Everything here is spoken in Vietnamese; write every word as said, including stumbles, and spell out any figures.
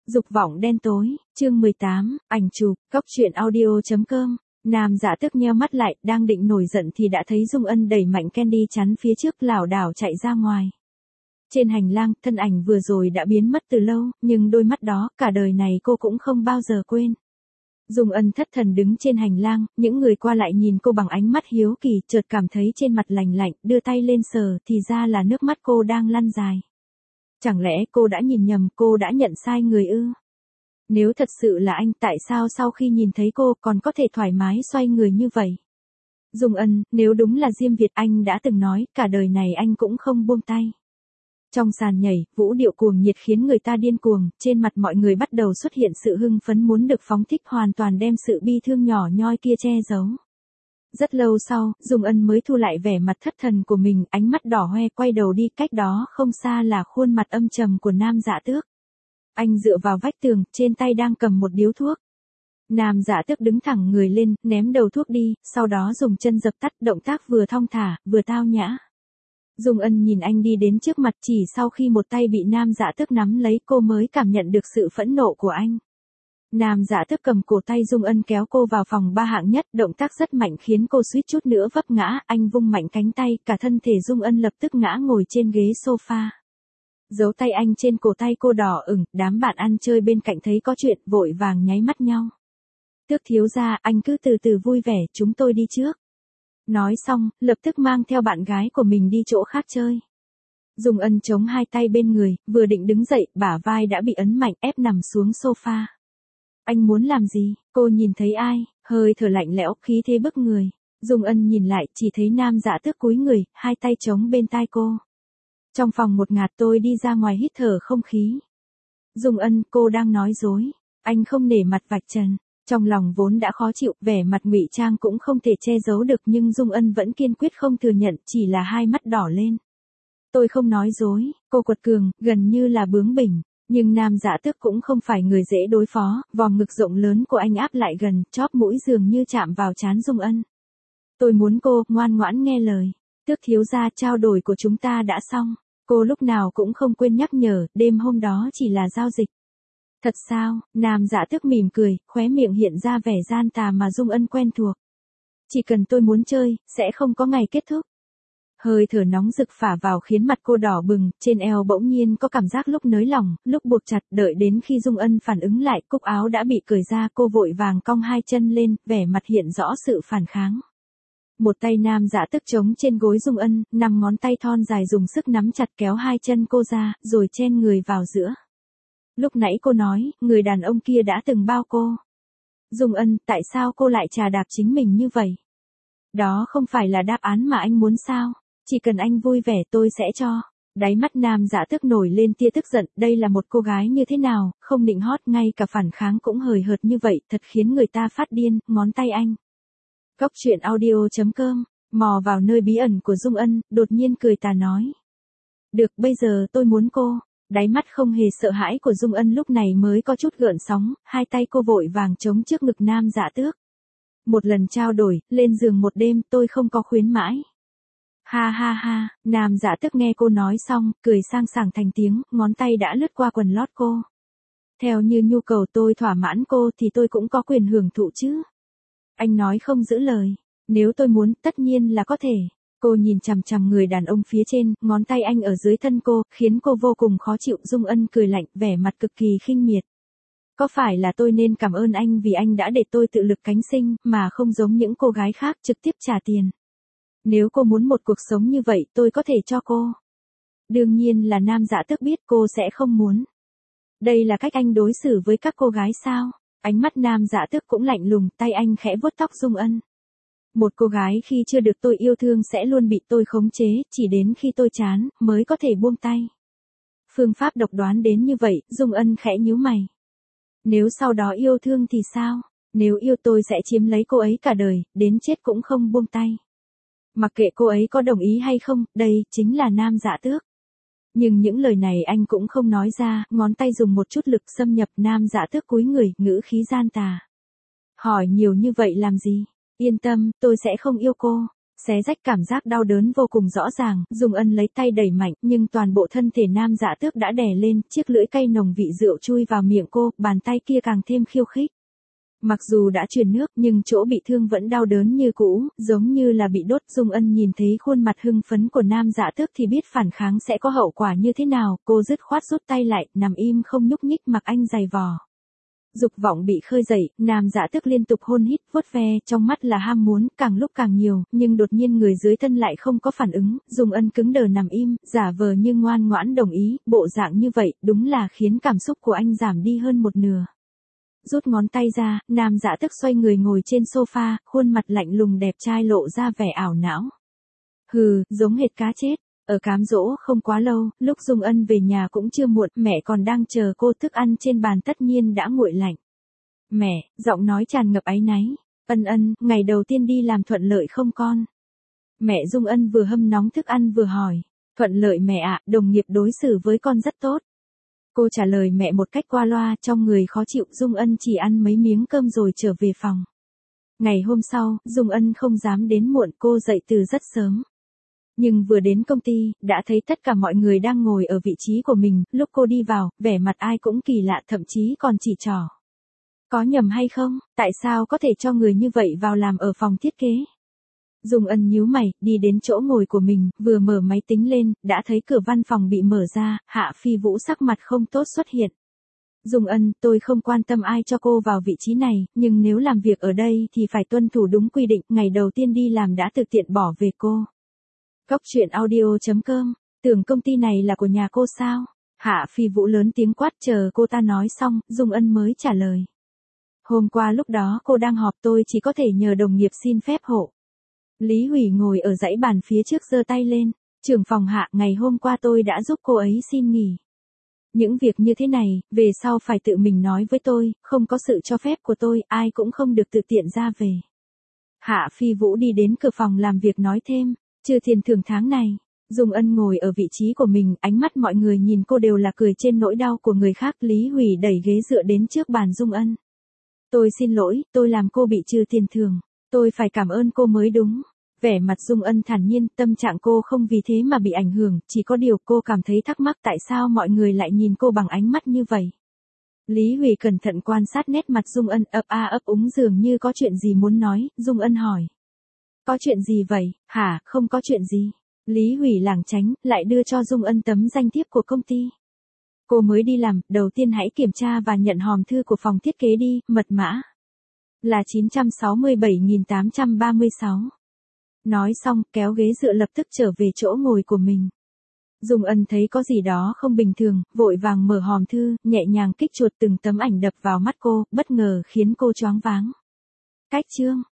Dục vọng đen tối, chương mười tám, ảnh chụp, góc truyện audio chấm com. Nam Dạ Tước nheo mắt lại, đang định nổi giận thì đã thấy Dung Ân đẩy mạnh Candy chắn phía trước lảo đảo chạy ra ngoài. Trên hành lang, thân ảnh vừa rồi đã biến mất từ lâu, nhưng đôi mắt đó, cả đời này cô cũng không bao giờ quên. Dung Ân thất thần đứng trên hành lang, những người qua lại nhìn cô bằng ánh mắt hiếu kỳ, chợt cảm thấy trên mặt lành lạnh, đưa tay lên sờ, thì ra là nước mắt cô đang lăn dài. Chẳng lẽ cô đã nhìn nhầm, cô đã nhận sai người ư? Nếu thật sự là anh, tại sao sau khi nhìn thấy cô còn có thể thoải mái xoay người như vậy? Dung Ân, nếu đúng là Diêm Việt, anh đã từng nói, cả đời này anh cũng không buông tay. Trong sàn nhảy, vũ điệu cuồng nhiệt khiến người ta điên cuồng, trên mặt mọi người bắt đầu xuất hiện sự hưng phấn muốn được phóng thích, hoàn toàn đem sự bi thương nhỏ nhoi kia che giấu. Rất lâu sau, Dung Ân mới thu lại vẻ mặt thất thần của mình, ánh mắt đỏ hoe quay đầu đi, cách đó không xa là khuôn mặt âm trầm của Nam Dạ Tước. Anh dựa vào vách tường, trên tay đang cầm một điếu thuốc. Nam Dạ Tước đứng thẳng người lên, ném đầu thuốc đi, sau đó dùng chân dập tắt, động tác vừa thong thả, vừa tao nhã. Dung Ân nhìn anh đi đến trước mặt, chỉ sau khi một tay bị Nam Dạ Tước nắm lấy cô mới cảm nhận được sự phẫn nộ của anh. Nam Dạ Tước cầm cổ tay Dung Ân kéo cô vào phòng ba hạng nhất, động tác rất mạnh khiến cô suýt chút nữa vấp ngã, anh vung mạnh cánh tay, cả thân thể Dung Ân lập tức ngã ngồi trên ghế sofa. Dấu tay anh trên cổ tay cô đỏ ửng, đám bạn ăn chơi bên cạnh thấy có chuyện, vội vàng nháy mắt nhau. Tước thiếu gia, anh cứ từ từ vui vẻ, chúng tôi đi trước. Nói xong, lập tức mang theo bạn gái của mình đi chỗ khác chơi. Dung Ân chống hai tay bên người, vừa định đứng dậy, bả vai đã bị ấn mạnh ép nằm xuống sofa. Anh muốn làm gì? Cô nhìn thấy ai? Hơi thở lạnh lẽo, khí thế bức người. Dung Ân nhìn lại, chỉ thấy Nam Dạ Tước cúi người, hai tay chống bên tai cô. Trong phòng một ngạt, tôi đi ra ngoài hít thở không khí. Dung Ân, cô đang nói dối. Anh không nể mặt vạch trần. Trong lòng vốn đã khó chịu, vẻ mặt ngụy trang cũng không thể che giấu được, nhưng Dung Ân vẫn kiên quyết không thừa nhận, chỉ là hai mắt đỏ lên. Tôi không nói dối, cô quật cường, gần như là bướng bỉnh. Nhưng Nam Dạ Tước cũng không phải người dễ đối phó, vòng ngực rộng lớn của anh áp lại gần, chóp mũi dường như chạm vào trán Dung Ân. Tôi muốn cô ngoan ngoãn nghe lời. Tước thiếu gia, trao đổi của chúng ta đã xong. Cô lúc nào cũng không quên nhắc nhở, đêm hôm đó chỉ là giao dịch. Thật sao? Nam Dạ Tước mỉm cười, khóe miệng hiện ra vẻ gian tà mà Dung Ân quen thuộc. Chỉ cần tôi muốn chơi, sẽ không có ngày kết thúc. Hơi thở nóng rực phả vào khiến mặt cô đỏ bừng, trên eo bỗng nhiên có cảm giác lúc nới lỏng, lúc buộc chặt, đợi đến khi Dung Ân phản ứng lại, cúc áo đã bị cởi ra, cô vội vàng cong hai chân lên, vẻ mặt hiện rõ sự phản kháng. Một tay Nam Dạ Tước chống trên gối Dung Ân, năm ngón tay thon dài dùng sức nắm chặt kéo hai chân cô ra, rồi chen người vào giữa. Lúc nãy cô nói, người đàn ông kia đã từng bao cô. Dung Ân, tại sao cô lại chà đạp chính mình như vậy? Đó không phải là đáp án mà anh muốn sao? Chỉ cần anh vui vẻ tôi sẽ cho. Đáy mắt Nam Dạ Tước nổi lên tia tức giận, đây là một cô gái như thế nào, không nịnh hót, ngay cả phản kháng cũng hời hợt như vậy, thật khiến người ta phát điên, ngón tay anh. Góc truyện audio chấm com, mò vào nơi bí ẩn của Dung Ân, đột nhiên cười tà nói. Được, bây giờ tôi muốn cô. Đáy mắt không hề sợ hãi của Dung Ân lúc này mới có chút gợn sóng, hai tay cô vội vàng chống trước ngực Nam Dạ Tước. Một lần trao đổi, lên giường một đêm, tôi không có khuyến mãi. Ha ha ha, Nam Dạ Tước nghe cô nói xong, cười sang sảng thành tiếng, ngón tay đã lướt qua quần lót cô. Theo như nhu cầu tôi thỏa mãn cô thì tôi cũng có quyền hưởng thụ chứ. Anh nói không giữ lời, nếu tôi muốn, tất nhiên là có thể. Cô nhìn chằm chằm người đàn ông phía trên, ngón tay anh ở dưới thân cô, khiến cô vô cùng khó chịu. Dung Ân cười lạnh, vẻ mặt cực kỳ khinh miệt. Có phải là tôi nên cảm ơn anh vì anh đã để tôi tự lực cánh sinh, mà không giống những cô gái khác trực tiếp trả tiền. Nếu cô muốn một cuộc sống như vậy, tôi có thể cho cô. Đương nhiên là Nam Dạ Tước biết cô sẽ không muốn. Đây là cách anh đối xử với các cô gái sao? Ánh mắt Nam Dạ Tước cũng lạnh lùng, tay anh khẽ vuốt tóc Dung Ân. Một cô gái khi chưa được tôi yêu thương sẽ luôn bị tôi khống chế, chỉ đến khi tôi chán, mới có thể buông tay. Phương pháp độc đoán đến như vậy, Dung Ân khẽ nhíu mày. Nếu sau đó yêu thương thì sao? Nếu yêu tôi sẽ chiếm lấy cô ấy cả đời, đến chết cũng không buông tay. Mặc kệ cô ấy có đồng ý hay không, đây chính là Nam Dạ Tước. Nhưng những lời này anh cũng không nói ra, ngón tay dùng một chút lực xâm nhập. Nam Dạ Tước cúi người, ngữ khí gian tà. Hỏi nhiều như vậy làm gì? Yên tâm, tôi sẽ không yêu cô. Xé rách cảm giác đau đớn vô cùng rõ ràng, Dung Ân lấy tay đẩy mạnh, nhưng toàn bộ thân thể nam dạ tước đã đè lên, chiếc lưỡi cay nồng vị rượu chui vào miệng cô, bàn tay kia càng thêm khiêu khích. Mặc dù đã truyền nước, nhưng chỗ bị thương vẫn đau đớn như cũ, giống như là bị đốt. Dung Ân nhìn thấy khuôn mặt hưng phấn của nam dạ tước thì biết phản kháng sẽ có hậu quả như thế nào, cô dứt khoát rút tay lại, nằm im không nhúc nhích mặc anh giày vò. Dục vọng bị khơi dậy, nam dạ tước liên tục hôn hít, vuốt ve, trong mắt là ham muốn, càng lúc càng nhiều, nhưng đột nhiên người dưới thân lại không có phản ứng, Dung Ân cứng đờ nằm im, giả vờ như ngoan ngoãn đồng ý, bộ dạng như vậy, đúng là khiến cảm xúc của anh giảm đi hơn một nửa. Rút ngón tay ra, nam dạ tước xoay người ngồi trên sofa, khuôn mặt lạnh lùng đẹp trai lộ ra vẻ ảo não. Hừ, giống hệt cá chết. Ở cám dỗ không quá lâu, lúc Dung Ân về nhà cũng chưa muộn, mẹ còn đang chờ cô, thức ăn trên bàn tất nhiên đã nguội lạnh. Mẹ, giọng nói tràn ngập áy náy. Ân Ân, ngày đầu tiên đi làm thuận lợi không con? Mẹ Dung Ân vừa hâm nóng thức ăn vừa hỏi. Thuận lợi mẹ ạ, đồng nghiệp đối xử với con rất tốt. Cô trả lời mẹ một cách qua loa, trong người khó chịu. Dung Ân chỉ ăn mấy miếng cơm rồi trở về phòng. Ngày hôm sau, Dung Ân không dám đến muộn, cô dậy từ rất sớm. Nhưng vừa đến công ty, đã thấy tất cả mọi người đang ngồi ở vị trí của mình, lúc cô đi vào, vẻ mặt ai cũng kỳ lạ, thậm chí còn chỉ trỏ. Có nhầm hay không, tại sao có thể cho người như vậy vào làm ở phòng thiết kế? Dung Ân nhíu mày, đi đến chỗ ngồi của mình, vừa mở máy tính lên, đã thấy cửa văn phòng bị mở ra, Hạ Phi Vũ sắc mặt không tốt xuất hiện. Dung Ân, tôi không quan tâm ai cho cô vào vị trí này, nhưng nếu làm việc ở đây thì phải tuân thủ đúng quy định, ngày đầu tiên đi làm đã thực tiện bỏ về cô. Cóc truyện audio chấm com, tưởng công ty này là của nhà cô sao? Hạ Phi Vũ lớn tiếng quát, chờ cô ta nói xong, Dung Ân mới trả lời. Hôm qua lúc đó cô đang họp, tôi chỉ có thể nhờ đồng nghiệp xin phép hộ. Lý Hủy ngồi ở dãy bàn phía trước giơ tay lên. Trưởng phòng Hạ, ngày hôm qua tôi đã giúp cô ấy xin nghỉ. Những việc như thế này, về sau phải tự mình nói với tôi, không có sự cho phép của tôi, ai cũng không được tự tiện ra về. Hạ Phi Vũ đi đến cửa phòng làm việc nói thêm. Chưa tiền thưởng tháng này, Dung Ân ngồi ở vị trí của mình, ánh mắt mọi người nhìn cô đều là cười trên nỗi đau của người khác. Lý Hủy đẩy ghế dựa đến trước bàn Dung Ân. Tôi xin lỗi, tôi làm cô bị trừ tiền thưởng, tôi phải cảm ơn cô mới đúng. Vẻ mặt Dung Ân thản nhiên, tâm trạng cô không vì thế mà bị ảnh hưởng, chỉ có điều cô cảm thấy thắc mắc tại sao mọi người lại nhìn cô bằng ánh mắt như vậy. Lý Hủy cẩn thận quan sát nét mặt Dung Ân, ấp a ấp úng dường như có chuyện gì muốn nói. Dung Ân hỏi. Có chuyện gì vậy, hả, không có chuyện gì. Lý Hủy lảng tránh, lại đưa cho Dung Ân tấm danh thiếp của công ty. Cô mới đi làm, đầu tiên hãy kiểm tra và nhận hòm thư của phòng thiết kế đi, mật mã là chín sáu bảy tám ba sáu. Nói xong, kéo ghế dựa lập tức trở về chỗ ngồi của mình. Dung Ân thấy có gì đó không bình thường, vội vàng mở hòm thư, nhẹ nhàng kích chuột, từng tấm ảnh đập vào mắt cô, bất ngờ khiến cô choáng váng. Cách chương